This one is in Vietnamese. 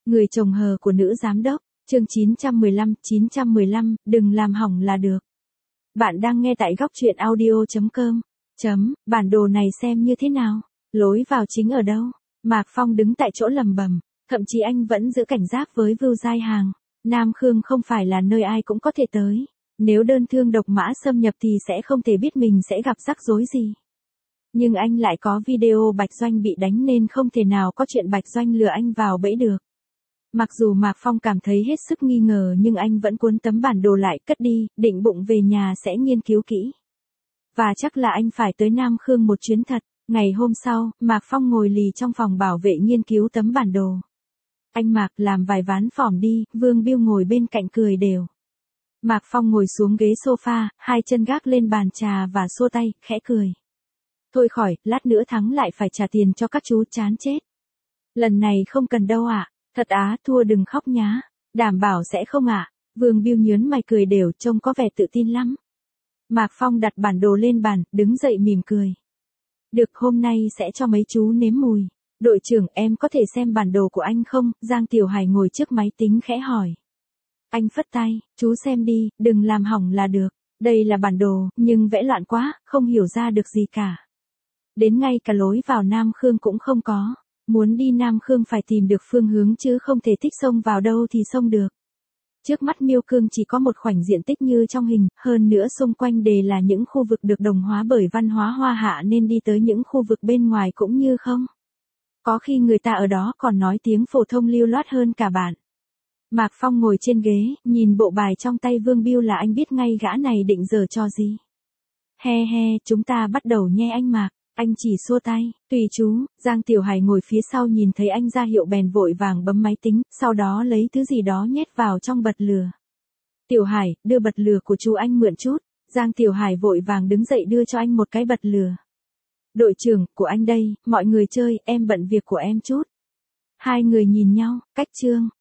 Người chồng hờ của nữ giám đốc, chương 915, đừng làm hỏng là được. Bạn đang nghe tại góc truyện audio.com. Bản đồ này xem như thế nào? Lối vào chính ở đâu? Mạc Phong đứng tại chỗ lầm bầm, thậm chí anh vẫn giữ cảnh giác với Vưu Giai Hàng. Nam Khương không phải là nơi ai cũng có thể tới. Nếu đơn thương độc mã xâm nhập thì sẽ không thể biết mình sẽ gặp rắc rối gì. Nhưng anh lại có video Bạch Doanh bị đánh nên không thể nào có chuyện Bạch Doanh lừa anh vào bẫy được. Mặc dù Mạc Phong cảm thấy hết sức nghi ngờ nhưng anh vẫn cuốn tấm bản đồ lại cất đi, định bụng về nhà sẽ nghiên cứu kỹ. Và chắc là anh phải tới Nam Khương một chuyến thật. Ngày hôm sau, Mạc Phong ngồi lì trong phòng bảo vệ nghiên cứu tấm bản đồ. Anh Mạc làm vài ván phỏm đi, Vương Biêu ngồi bên cạnh cười đều. Mạc Phong ngồi xuống ghế sofa, hai chân gác lên bàn trà và xua tay, khẽ cười. Thôi khỏi, lát nữa thắng lại phải trả tiền cho các chú chán chết. Lần này không cần đâu ạ. Thật á, thua đừng khóc nhá. Đảm bảo sẽ không ạ. Vương Biêu nhớn mày cười đều, trông có vẻ tự tin lắm. Mạc Phong đặt bản đồ lên bàn, đứng dậy mỉm cười. Được, hôm nay sẽ cho mấy chú nếm mùi. Đội trưởng, em có thể xem bản đồ của anh không? Giang Tiểu Hải ngồi trước máy tính khẽ hỏi. Anh phất tay, chú xem đi, đừng làm hỏng là được. Đây là bản đồ, nhưng vẽ loạn quá, không hiểu ra được gì cả. Đến ngay cả lối vào Nam Khương cũng không có. Muốn đi Nam Khương phải tìm được phương hướng chứ không thể thích xông vào đâu thì xông được. Trước mắt Miêu Cương chỉ có một khoảnh diện tích như trong hình, hơn nữa xung quanh đều là những khu vực được đồng hóa bởi văn hóa Hoa Hạ nên đi tới những khu vực bên ngoài cũng như không. Có khi người ta ở đó còn nói tiếng phổ thông lưu loát hơn cả bạn. Mạc Phong ngồi trên ghế, nhìn bộ bài trong tay Vương Biêu là anh biết ngay gã này định giở trò gì. He he, chúng ta bắt đầu nhé anh Mạc. Anh chỉ xua tay, tùy chú. Giang Tiểu Hải ngồi phía sau nhìn thấy anh ra hiệu bèn vội vàng bấm máy tính, sau đó lấy thứ gì đó nhét vào trong bật lửa. Tiểu Hải, đưa bật lửa của chú anh mượn chút. Giang Tiểu Hải vội vàng đứng dậy đưa cho anh một cái bật lửa. Đội trưởng, của anh đây, mọi người chơi, em bận việc của em chút. Hai người nhìn nhau, cách chương.